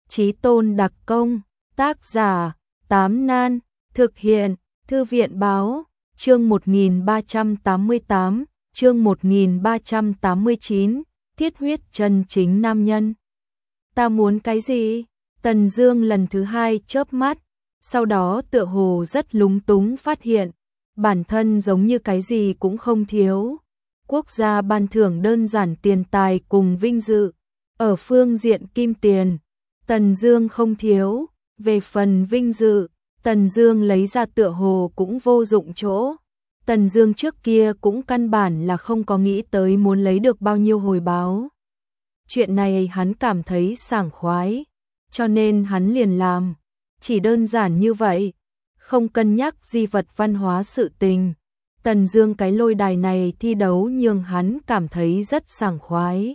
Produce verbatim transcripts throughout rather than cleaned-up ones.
Chí Tôn đặc công, tác giả, Tám Nan, thực hiện, Thư viện báo, chương một nghìn ba trăm tám mươi tám, chương một nghìn ba trăm tám mươi chín, thiết huyết chân chính nam nhân. Ta muốn cái gì? Tần Dương lần thứ hai chớp mắt, sau đó tựa hồ rất lúng túng phát hiện, bản thân giống như cái gì cũng không thiếu. Quốc gia ban thưởng đơn giản tiền tài cùng vinh dự, ở phương diện kim tiền, Tần Dương không thiếu, về phần vinh dự, Tần Dương lấy ra tựa hồ cũng vô dụng chỗ. Tần Dương trước kia cũng căn bản là không có nghĩ tới muốn lấy được bao nhiêu hồi báo. Chuyện này hắn cảm thấy sảng khoái, cho nên hắn liền làm, chỉ đơn giản như vậy, không cân nhắc di vật văn hóa sự tình. Tần Dương cái lôi đài này thi đấu nhường hắn cảm thấy rất sảng khoái.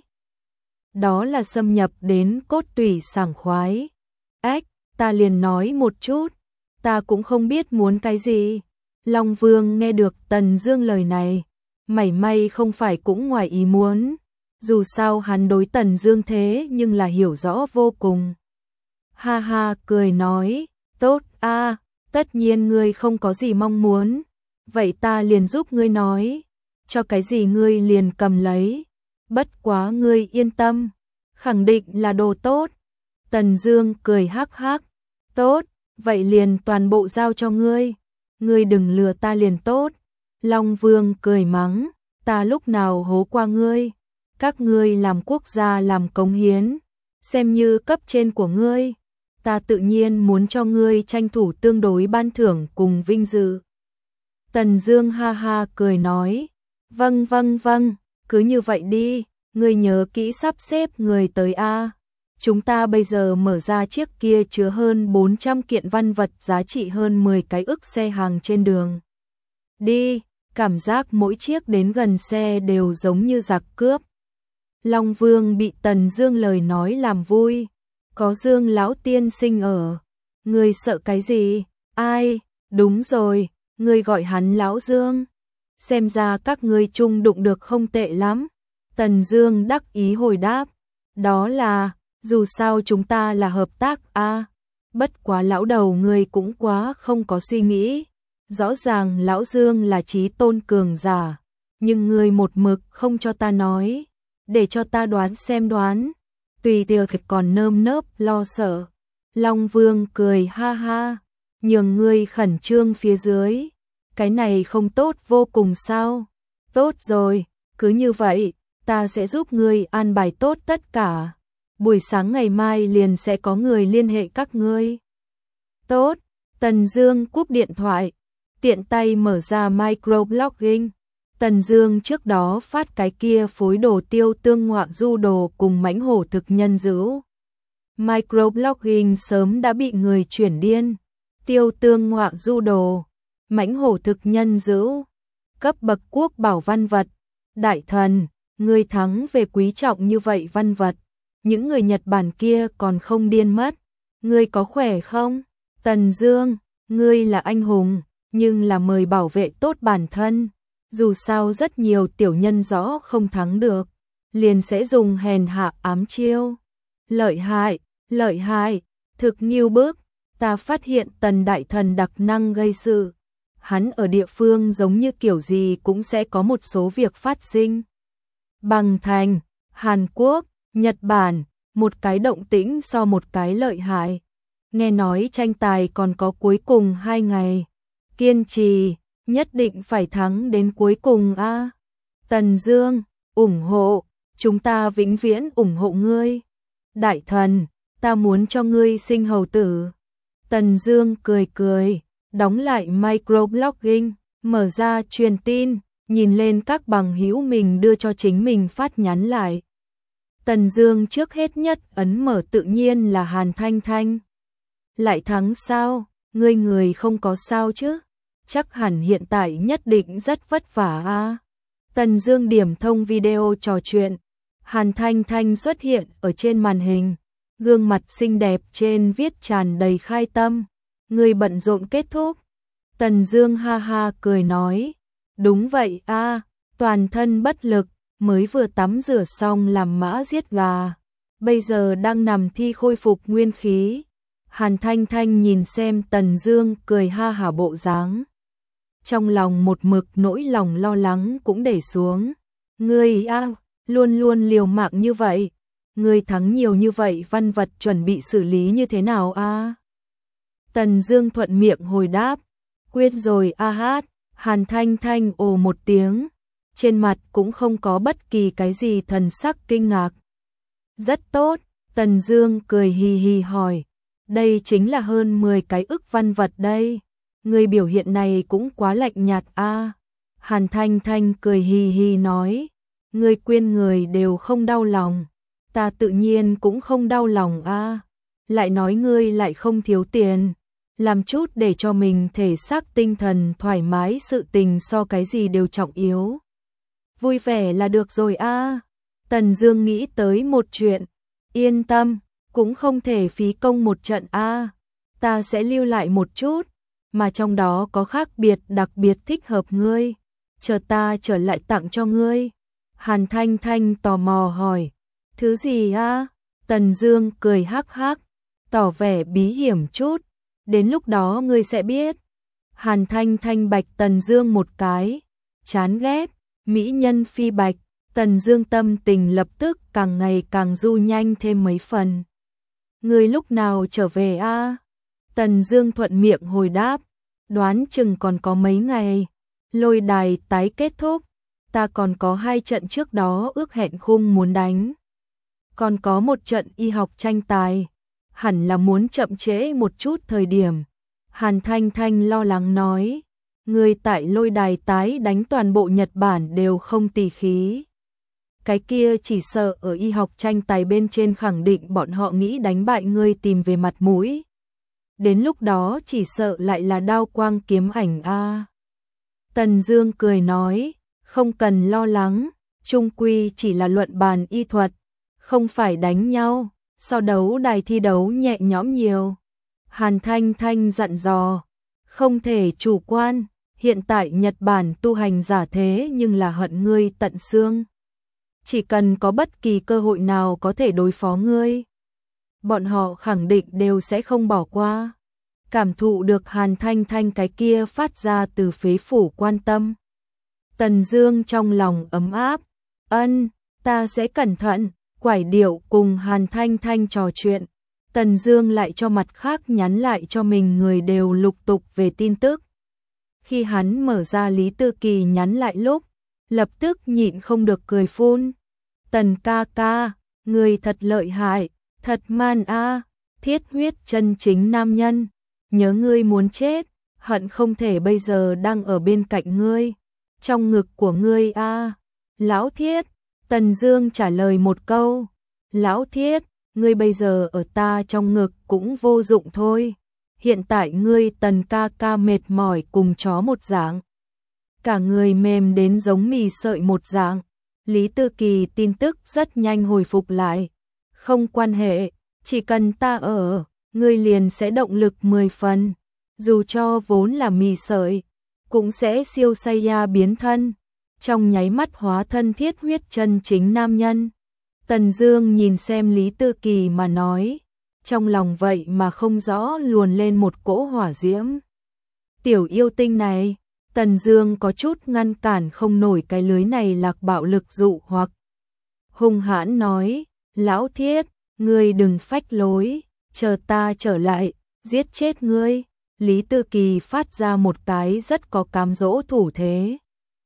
Đó là xâm nhập đến cốt tủy sảng khoái. Ách, ta liền nói một chút, ta cũng không biết muốn cái gì. Long Vương nghe được Tần Dương lời này, mảy may không phải cũng ngoài ý muốn, dù sao hắn đối Tần Dương thế nhưng là hiểu rõ vô cùng. Ha ha cười nói, tốt a, tất nhiên ngươi không có gì mong muốn, vậy ta liền giúp ngươi nói, cho cái gì ngươi liền cầm lấy, bất quá ngươi yên tâm, khẳng định là đồ tốt. Tần Dương cười hắc hắc, tốt, vậy liền toàn bộ giao cho ngươi, ngươi đừng lừa ta liền tốt. Long Vương cười mắng, ta lúc nào hố qua ngươi, các ngươi làm quốc gia làm cống hiến, xem như cấp trên của ngươi, ta tự nhiên muốn cho ngươi tranh thủ tương đối ban thưởng cùng vinh dự. Tần Dương ha ha cười nói, vâng vâng vâng, cứ như vậy đi, ngươi nhớ kỹ sắp xếp người tới a. Chúng ta bây giờ mở ra chiếc kia chứa hơn bốn trăm kiện văn vật giá trị hơn mười cái ức xe hàng trên đường. Đi, cảm giác mỗi chiếc đến gần xe đều giống như giặc cướp. Long Vương bị Tần Dương lời nói làm vui, có Dương lão tiên sinh ở, ngươi sợ cái gì? Ai, đúng rồi, ngươi gọi hắn lão Dương. Xem ra các ngươi chung đụng được không tệ lắm. Tần Dương đắc ý hồi đáp, đó là, dù sao chúng ta là hợp tác a. À, bất quá lão đầu ngươi cũng quá không có suy nghĩ. Rõ ràng lão Dương là chí tôn cường giả, nhưng ngươi một mực không cho ta nói, để cho ta đoán xem đoán. Tùy tiệc còn nơm nớp lo sợ. Long Vương cười ha ha, nhường ngươi khẩn trương phía dưới, cái này không tốt vô cùng sao? Tốt rồi, cứ như vậy, ta sẽ giúp ngươi an bài tốt tất cả. Buổi sáng ngày mai liền sẽ có người liên hệ các ngươi. Tốt, Tần Dương cúp điện thoại, tiện tay mở ra microblogging. Tần Dương trước đó phát cái kia phối đồ tiêu tương ngọa du đồ cùng mãnh hổ thực nhân dữ. Microblogging sớm đã bị người chuyển điên. Tiêu tương ngọa du đồ, mãnh hổ thực nhân dữ, cấp bậc quốc bảo văn vật. Đại thần, ngươi thắng về quý trọng như vậy văn vật, những người Nhật Bản kia còn không điên mất. Ngươi có khỏe không? Tần Dương, ngươi là anh hùng, nhưng là mời bảo vệ tốt bản thân. Dù sao rất nhiều tiểu nhân rõ không thắng được, liền sẽ dùng hèn hạ ám chiêu. Lợi hại, lợi hại, thực nghiêu bức. Ta phát hiện Tần đại thần đặc năng gây sự. Hắn ở địa phương giống như kiểu gì cũng sẽ có một số việc phát sinh. Bằng thành, Hàn Quốc, Nhật Bản, một cái động tĩnh so một cái lợi hại. Nghe nói tranh tài còn có cuối cùng hai ngày. Kiên trì, nhất định phải thắng đến cuối cùng a. À. Tần Dương, ủng hộ, chúng ta vĩnh viễn ủng hộ ngươi. Đại thần, ta muốn cho ngươi sinh hầu tử. Tần Dương cười cười, đóng lại microblogging, mở ra truyền tin, nhìn lên các bằng hữu mình đưa cho chính mình phát nhắn lại. Tần Dương trước hết nhất ấn mở tự nhiên là Hàn Thanh Thanh. Lại thắng sao? Ngươi người không có sao chứ? Chắc hẳn hiện tại nhất định rất vất vả a. À. Tần Dương điểm thông video trò chuyện, Hàn Thanh Thanh xuất hiện ở trên màn hình, gương mặt xinh đẹp trên viết tràn đầy khai tâm. Ngươi bận rộn kết thúc. Tần Dương ha ha cười nói, đúng vậy a, à, toàn thân bất lực, mới vừa tắm rửa xong làm mã giết gà. bây giờ đang nằm thi khôi phục nguyên khí. Hàn Thanh Thanh nhìn xem Tần Dương cười ha hả bộ dáng. Trong lòng một mực nỗi lòng lo lắng cũng để xuống. Ngươi a, luôn luôn liều mạng như vậy. Ngươi thắng nhiều như vậy, văn vật chuẩn bị xử lý như thế nào a? Tần Dương thuận miệng hồi đáp. Quyết rồi a hát. Hàn Thanh Thanh ồ một tiếng. Trên mặt cũng không có bất kỳ cái gì thần sắc kinh ngạc. Rất tốt. Tần Dương cười hì hì hỏi. Đây chính là hơn mười cái ức văn vật đây. Người biểu hiện này cũng quá lạnh nhạt a. Hàn Thanh Thanh cười hì hì nói. Người quên người đều không đau lòng. Ta tự nhiên cũng không đau lòng a. Lại nói ngươi lại không thiếu tiền. Làm chút để cho mình thể xác tinh thần thoải mái, sự tình so cái gì đều trọng yếu. Vui vẻ là được rồi a. Tần Dương nghĩ tới một chuyện. Yên tâm, cũng không thể phí công một trận a. Ta sẽ lưu lại một chút, mà trong đó có khác biệt đặc biệt thích hợp ngươi. Chờ ta trở lại tặng cho ngươi. Hàn Thanh Thanh tò mò hỏi. Thứ gì a? Tần Dương cười hắc hắc, tỏ vẻ bí hiểm chút. Đến lúc đó ngươi sẽ biết. Hàn Thanh Thanh bạch Tần Dương một cái. Chán ghét, mỹ nhân phi bạch. Tần Dương tâm tình lập tức càng ngày càng du nhanh thêm mấy phần. Ngươi lúc nào trở về a? Tần Dương thuận miệng hồi đáp. Đoán chừng còn có mấy ngày. Lôi đài tái kết thúc. Ta còn có hai trận trước đó ước hẹn khung muốn đánh. Còn có một trận y học tranh tài. Hẳn là muốn chậm trễ một chút thời điểm. Hàn Thanh Thanh lo lắng nói. Người tại lôi đài tái đánh toàn bộ Nhật Bản đều không tỉ khí. Cái kia chỉ sợ ở y học tranh tài bên trên khẳng định bọn họ nghĩ đánh bại ngươi tìm về mặt mũi. Đến lúc đó chỉ sợ lại là đao quang kiếm ảnh a. Tần Dương cười nói, không cần lo lắng, chung quy chỉ là luận bàn y thuật, không phải đánh nhau, so đấu đài thi đấu nhẹ nhõm nhiều. Hàn Thanh Thanh dặn dò, không thể chủ quan, hiện tại Nhật Bản tu hành giả thế nhưng là hận ngươi tận xương. Chỉ cần có bất kỳ cơ hội nào có thể đối phó ngươi, bọn họ khẳng định đều sẽ không bỏ qua. Cảm thụ được Hàn Thanh Thanh cái kia phát ra từ phế phủ quan tâm. Tần Dương trong lòng ấm áp, ân, ta sẽ cẩn thận. Quải điệu cùng Hàn Thanh Thanh trò chuyện, Tần Dương lại cho mặt khác nhắn lại cho mình người đều lục tục về tin tức. Khi hắn mở ra Lý Tư Kỳ nhắn lại lúc, lập tức nhịn không được cười phun. Tần ca ca, người thật lợi hại, thật man a, thiết huyết chân chính nam nhân, nhớ ngươi muốn chết, hận không thể bây giờ đang ở bên cạnh ngươi, trong ngực của ngươi a. Lão Thiết, Tần Dương trả lời một câu, Lão Thiết, ngươi bây giờ ở ta trong ngực cũng vô dụng thôi. Hiện tại ngươi Tần ca ca mệt mỏi cùng chó một dạng. Cả người mềm đến giống mì sợi một dạng. Lý Tư Kỳ tin tức rất nhanh hồi phục lại. Không quan hệ, chỉ cần ta ở, ngươi liền sẽ động lực mười phần. Dù cho vốn là mì sợi, cũng sẽ siêu Saiya biến thân. Trong nháy mắt hóa thân thiết huyết chân chính nam nhân. Tần Dương nhìn xem Lý Tư Kỳ mà nói, trong lòng vậy mà không rõ luồn lên một cỗ hỏa diễm. Tiểu yêu tinh này, Tần Dương có chút ngăn cản không nổi cái lưới này lạc bạo lực dụ hoặc. Hung hãn nói, Lão Thiết, ngươi đừng phách lối, chờ ta trở lại, giết chết ngươi. Lý Tư Kỳ phát ra một cái rất có cám dỗ thủ thế.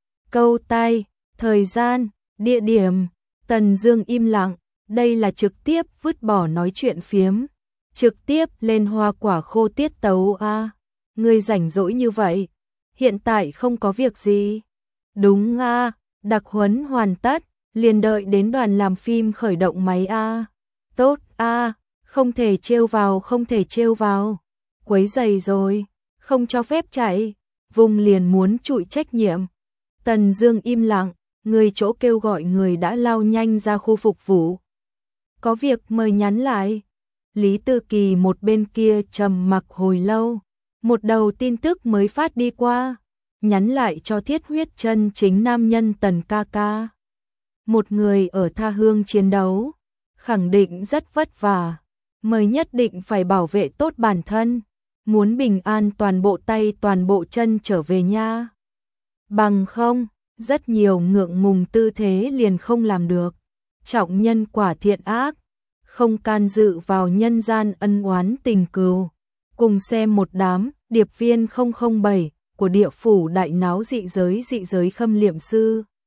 Câu tay, thời gian, địa điểm, Tần Dương im lặng, đây là trực tiếp vứt bỏ nói chuyện phiếm, trực tiếp lên hoa quả khô tiết tấu a. Ngươi rảnh rỗi như vậy, hiện tại không có việc gì. Đúng a, đặc huấn hoàn tất, liền đợi đến đoàn làm phim khởi động máy a. Tốt a, không thể trêu vào, không thể trêu vào. Quấy rầy rồi, không cho phép chạy, vùng liền muốn chịu trách nhiệm. Tần Dương im lặng, người chỗ kêu gọi người đã lao nhanh ra khu phục vụ. Có việc mời nhắn lại. Lý Tư Kỳ một bên kia trầm mặc hồi lâu, một đầu tin tức mới phát đi qua, nhắn lại cho thiết huyết chân chính nam nhân Tần ca ca. Một người ở tha hương chiến đấu, khẳng định rất vất vả, mới nhất định phải bảo vệ tốt bản thân, muốn bình an toàn bộ tay toàn bộ chân trở về nha. Bằng không, rất nhiều ngượng ngùng tư thế liền không làm được. Trọng nhân quả thiện ác, không can dự vào nhân gian ân oán tình cừu. Cùng xem một đám điệp viên không không bảy của địa phủ đại náo dị giới dị giới khâm liệm sư.